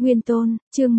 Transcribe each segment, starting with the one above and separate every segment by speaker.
Speaker 1: Nguyên Tôn, chương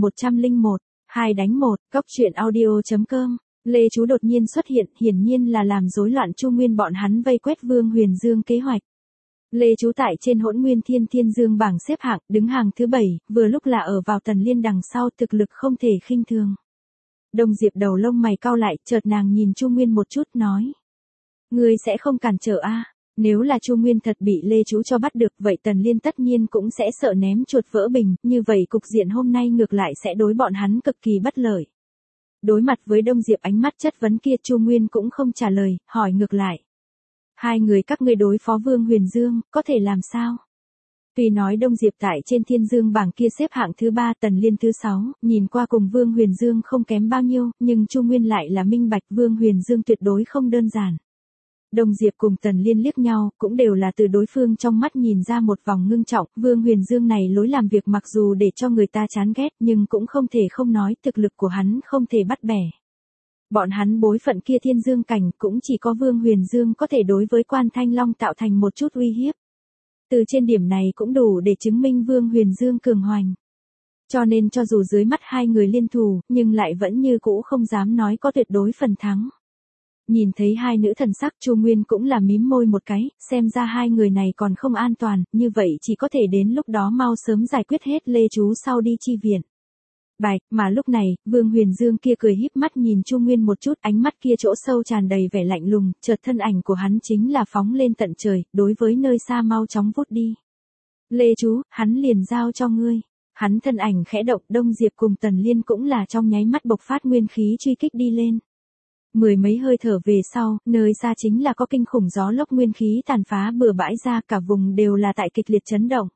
Speaker 1: 1101, 2 đánh 1, Cóc truyện audio.com. Lê Chú đột nhiên xuất hiện, hiển nhiên là làm rối loạn Chu Nguyên bọn hắn vây quét Vương Huyền Dương kế hoạch. Lê Chú tại trên Hỗn Nguyên Thiên Thiên Dương bảng xếp hạng, đứng hàng thứ 7, vừa lúc là ở vào Tần Liên đằng sau, thực lực không thể khinh thường. Đông Diệp đầu lông mày cau lại, chợt nàng nhìn Chu Nguyên một chút nói: "Ngươi sẽ không cản trở a?" Nếu là Chu Nguyên thật bị Lê Chú cho bắt được, vậy Tần Liên tất nhiên cũng sẽ sợ ném chuột vỡ bình, như vậy cục diện hôm nay ngược lại sẽ đối bọn hắn cực kỳ bất lợi. Đối mặt với Đông Diệp ánh mắt chất vấn kia, Chu Nguyên cũng không trả lời, hỏi ngược lại: "Hai người các ngươi đối phó Vương Huyền Dương, có thể làm sao?" Tuy nói Đông Diệp tại trên Thiên Dương bảng kia xếp hạng thứ 3, Tần Liên thứ 6, nhìn qua cùng Vương Huyền Dương không kém bao nhiêu, nhưng Chu Nguyên lại là minh bạch Vương Huyền Dương tuyệt đối không đơn giản. Đông Diệp cùng Tần Liên liếc nhau, cũng đều là từ đối phương trong mắt nhìn ra một vòng ngưng trọng, Vương Huyền Dương này lối làm việc mặc dù để cho người ta chán ghét, nhưng cũng không thể không nói thực lực của hắn không thể bắt bẻ. Bọn hắn bối phận kia Thiên Dương cảnh, cũng chỉ có Vương Huyền Dương có thể đối với Quan Thanh Long tạo thành một chút uy hiếp. Từ trên điểm này cũng đủ để chứng minh Vương Huyền Dương cường hoành. Cho nên cho dù dưới mắt hai người liên thủ, nhưng lại vẫn như cũ không dám nói có tuyệt đối phần thắng. Nhìn thấy hai nữ thần sắc, Chu Nguyên cũng là mím môi một cái, xem ra hai người này còn không an toàn, như vậy chỉ có thể đến lúc đó mau sớm giải quyết hết Lê Chú sau đi chi viện. Bạch, mà lúc này, Vương Huyền Dương kia cười híp mắt nhìn Chu Nguyên một chút, ánh mắt kia chỗ sâu tràn đầy vẻ lạnh lùng, chợt thân ảnh của hắn chính là phóng lên tận trời, đối với nơi xa mau chóng vút đi. "Lê Chú, hắn liền giao cho ngươi." Hắn thân ảnh khẽ động, Đông Diệp cùng Tần Liên cũng là trong nháy mắt bộc phát nguyên khí truy kích đi lên. Mười mấy hơi thở về sau, nơi xa chính là có kinh khủng gió lốc nguyên khí tàn phá bừa bãi ra, cả vùng đều là tại kịch liệt chấn động.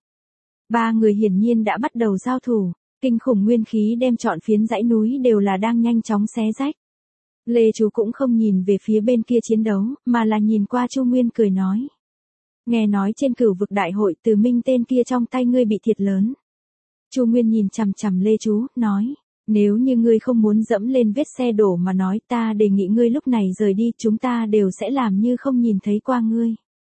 Speaker 1: Ba người hiển nhiên đã bắt đầu giao thủ, kinh khủng nguyên khí đem trọn phiến dãy núi đều là đang nhanh chóng xé rách. Lê Chú cũng không nhìn về phía bên kia chiến đấu, mà là nhìn qua Chu Nguyên cười nói: "Nghe nói trên Cửu Vực đại hội Từ Minh tên kia trong tay ngươi bị thiệt lớn." Chu Nguyên nhìn chằm chằm Lê Chú, nói: "Nếu như ngươi không muốn dẫm lên vết xe đổ mà nói, ta đề nghị ngươi lúc này rời đi, chúng ta đều sẽ làm như không nhìn thấy qua ngươi."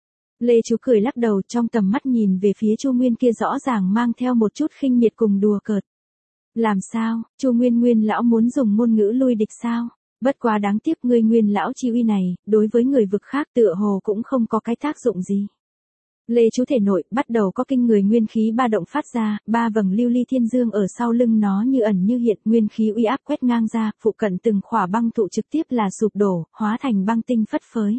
Speaker 1: Lê Chú cười lắc đầu, trong tầm mắt nhìn về phía Chu Nguyên kia rõ ràng mang theo một chút khinh miệt cùng đùa cợt. "Làm sao, Chu Nguyên Nguyên lão muốn dùng ngôn ngữ lui địch sao? Bất quá đáng tiếc ngươi Nguyên lão chi uy này, đối với người vực khác tựa hồ cũng không có cái tác dụng gì." Lê Chú thể nội bắt đầu có kinh người nguyên khí ba động phát ra, ba vầng lưu ly thiên dương ở sau lưng nó như ẩn như hiện, nguyên khí uy áp quét ngang ra, phụ cận từng khỏa băng tụ trực tiếp là sụp đổ, hóa thành băng tinh phất phới.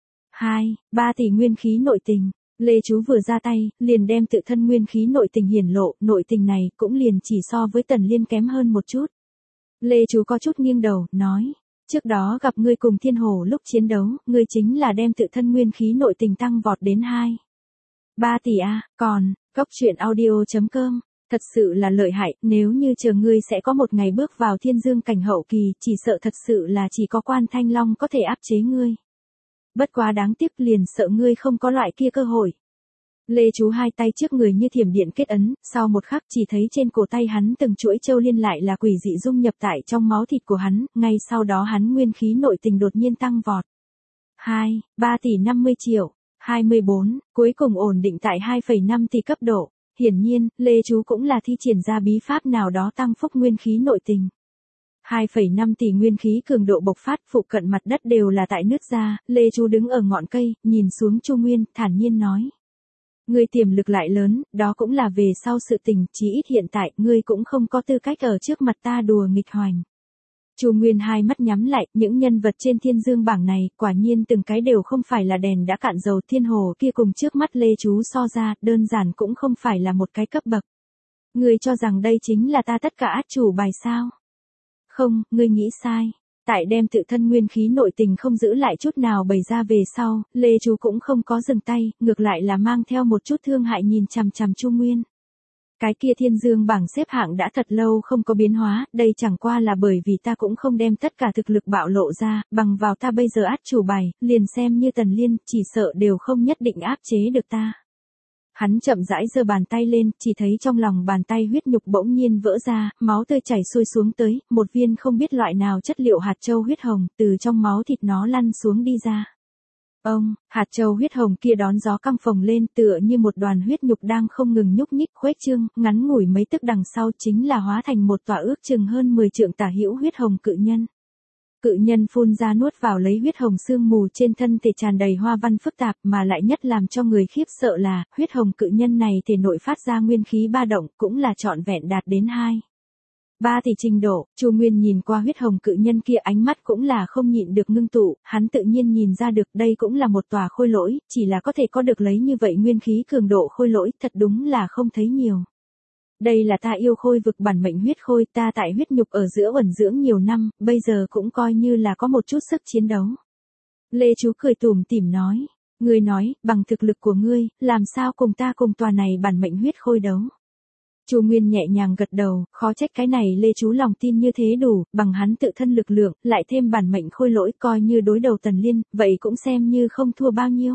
Speaker 1: 2-3 tỷ nguyên khí nội tình. Lê Chú vừa ra tay, liền đem tự thân nguyên khí nội tình hiển lộ, nội tình này cũng liền chỉ so với Tần Liên kém hơn một chút. Lê Chú có chút nghiêng đầu, nói: "Trước đó gặp ngươi cùng Thiên Hổ lúc chiến đấu, ngươi chính là đem tự thân nguyên khí nội tình tăng vọt đến 2-3 tỷ a, còn, Cóc truyện audio.com, thật sự là lợi hại, nếu như chờ ngươi sẽ có một ngày bước vào Thiên Dương cảnh hậu kỳ, chỉ sợ thật sự là chỉ có Quan Thanh Long có thể áp chế ngươi. Bất quá đáng tiếc, liền sợ ngươi không có loại kia cơ hội." Lê Chú hai tay trước người như thiểm điện kết ấn, sau một khắc chỉ thấy trên cổ tay hắn từng chuỗi châu liên lại là quỷ dị dung nhập tại trong máu thịt của hắn, ngay sau đó hắn nguyên khí nội tình đột nhiên tăng vọt. 2-3 tỷ 50 triệu, 24, cuối cùng ổn định tại 2,5 tỷ cấp độ. Hiển nhiên, Lê Chú cũng là thi triển ra bí pháp nào đó tăng phúc nguyên khí nội tình. 2,5 tỷ nguyên khí cường độ bộc phát, phụ cận mặt đất đều là tại nứt ra, Lê Chú đứng ở ngọn cây, nhìn xuống Chu Nguyên, thản nhiên nói: "Ngươi tiềm lực lại lớn, đó cũng là về sau sự tình, chí ít hiện tại, ngươi cũng không có tư cách ở trước mặt ta đùa nghịch hoành." Chu Nguyên hai mắt nhắm lại, những nhân vật trên Thiên Dương bảng này, quả nhiên từng cái đều không phải là đèn đã cạn dầu, Thiên Hồ kia cùng trước mắt Lê Chú so ra, đơn giản cũng không phải là một cái cấp bậc. Ngươi cho rằng đây chính là ta tất cả át chủ bài sao? Không, ngươi nghĩ sai. Tại đem tự thân nguyên khí nội tình không giữ lại chút nào bày ra về sau, Lê Chú cũng không có dừng tay, ngược lại là mang theo một chút thương hại nhìn chằm chằm Chu Nguyên. Cái kia Thiên Dương bảng xếp hạng đã thật lâu không có biến hóa, đây chẳng qua là bởi vì ta cũng không đem tất cả thực lực bạo lộ ra, bằng vào ta bây giờ át chủ bài, liền xem như Tần Liên, chỉ sợ đều không nhất định áp chế được ta. Hắn chậm rãi giơ bàn tay lên, chỉ thấy trong lòng bàn tay huyết nhục bỗng nhiên vỡ ra, máu tươi chảy xuôi xuống tới, một viên không biết loại nào chất liệu hạt châu huyết hồng, từ trong máu thịt nó lăn xuống đi ra. Ông, hạt châu huyết hồng kia đón gió căng phồng lên tựa như một đoàn huyết nhục đang không ngừng nhúc nhích khuếch trương, ngắn ngủi mấy tức đằng sau chính là hóa thành một tòa ước chừng hơn 10 trượng tả hữu huyết hồng cự nhân. Cự nhân phun ra nuốt vào lấy huyết hồng sương mù trên thân thể tràn đầy hoa văn phức tạp mà lại nhất làm cho người khiếp sợ là, huyết hồng cự nhân này thể nội phát ra nguyên khí ba động cũng là trọn vẹn đạt đến 2-3 tỷ trình độ. Chu Nguyên nhìn qua huyết hồng cự nhân kia ánh mắt cũng là không nhịn được ngưng tụ, hắn tự nhiên nhìn ra được đây cũng là một tòa khôi lỗi, chỉ là có thể có được lấy như vậy nguyên khí cường độ khôi lỗi thật đúng là không thấy nhiều. Đây là ta yêu khôi vực bản mệnh huyết khôi, ta tại huyết nhục ở giữa uẩn dưỡng nhiều năm, bây giờ cũng coi như là có một chút sức chiến đấu. Lê Chú cười tủm tỉm nói, ngươi nói, bằng thực lực của ngươi, làm sao cùng ta cùng tòa này bản mệnh huyết khôi đấu. Chu Nguyên nhẹ nhàng gật đầu, khó trách cái này Lê Chú lòng tin như thế đủ, bằng hắn tự thân lực lượng, lại thêm bản mệnh khôi lỗi coi như đối đầu Tần Liên, vậy cũng xem như không thua bao nhiêu.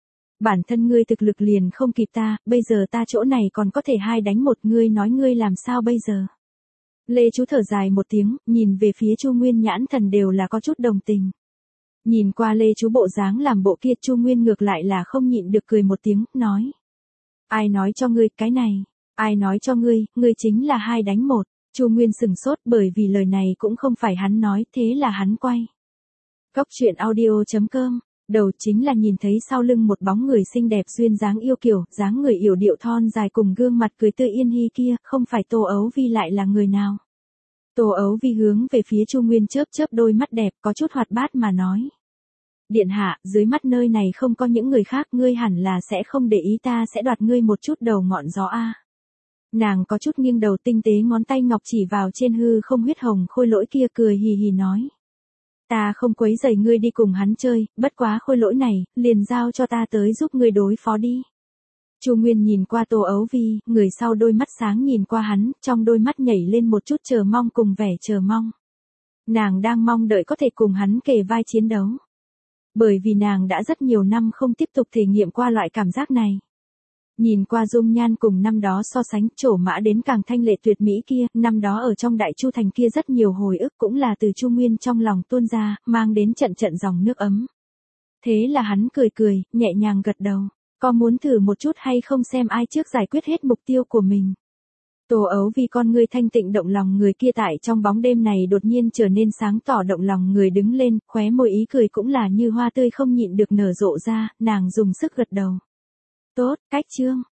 Speaker 1: Bản thân ngươi thực lực liền không kịp ta, bây giờ ta chỗ này còn có thể 2 đánh 1, ngươi nói ngươi làm sao bây giờ. Lê Chú thở dài một tiếng, nhìn về phía Chu Nguyên nhãn thần đều là có chút đồng tình. Nhìn qua Lê Chú bộ dáng làm bộ kia Chu Nguyên ngược lại là không nhịn được cười một tiếng, nói. Ai nói cho ngươi cái này, ai nói cho ngươi chính là 2 đánh 1, Chu Nguyên sừng sốt bởi vì lời này cũng không phải hắn nói, thế là hắn quay. Cốc truyện audio.com Đầu chính là nhìn thấy sau lưng một bóng người xinh đẹp duyên dáng yêu kiều, dáng người yểu điệu thon dài cùng gương mặt cười tươi yên hi kia, không phải Tô Ấu Vi lại là người nào. Tô Ấu Vi hướng về phía Chu Nguyên chớp chớp đôi mắt đẹp có chút hoạt bát mà nói. Điện hạ, dưới mắt nơi này không có những người khác, ngươi hẳn là sẽ không để ý ta sẽ đoạt ngươi một chút đầu ngọn gió a. Nàng có chút nghiêng đầu tinh tế ngón tay ngọc chỉ vào trên hư không huyết hồng khôi lỗi kia cười hì hì nói. Ta không quấy rầy ngươi đi cùng hắn chơi, bất quá khôi lỗi này, liền giao cho ta tới giúp ngươi đối phó đi. Chu Nguyên nhìn qua Tô Ấu Vi, người sau đôi mắt sáng nhìn qua hắn, trong đôi mắt nhảy lên một chút chờ mong cùng vẻ chờ mong. Nàng đang mong đợi có thể cùng hắn kề vai chiến đấu. Bởi vì nàng đã rất nhiều năm không tiếp tục thể nghiệm qua loại cảm giác này. Nhìn qua dung nhan cùng năm đó so sánh, trổ mã đến càng thanh lệ tuyệt mỹ kia, năm đó ở trong Đại Chu thành kia rất nhiều hồi ức cũng là từ Chu Nguyên trong lòng tuôn ra, mang đến trận trận dòng nước ấm. Thế là hắn cười cười, nhẹ nhàng gật đầu, có muốn thử một chút hay không xem ai trước giải quyết hết mục tiêu của mình. Tô Ấu Vi con ngươi thanh tịnh động lòng người kia tại trong bóng đêm này đột nhiên trở nên sáng tỏ động lòng người đứng lên, khóe môi ý cười cũng là như hoa tươi không nhịn được nở rộ ra, nàng dùng sức gật đầu. Tốt, cách chương.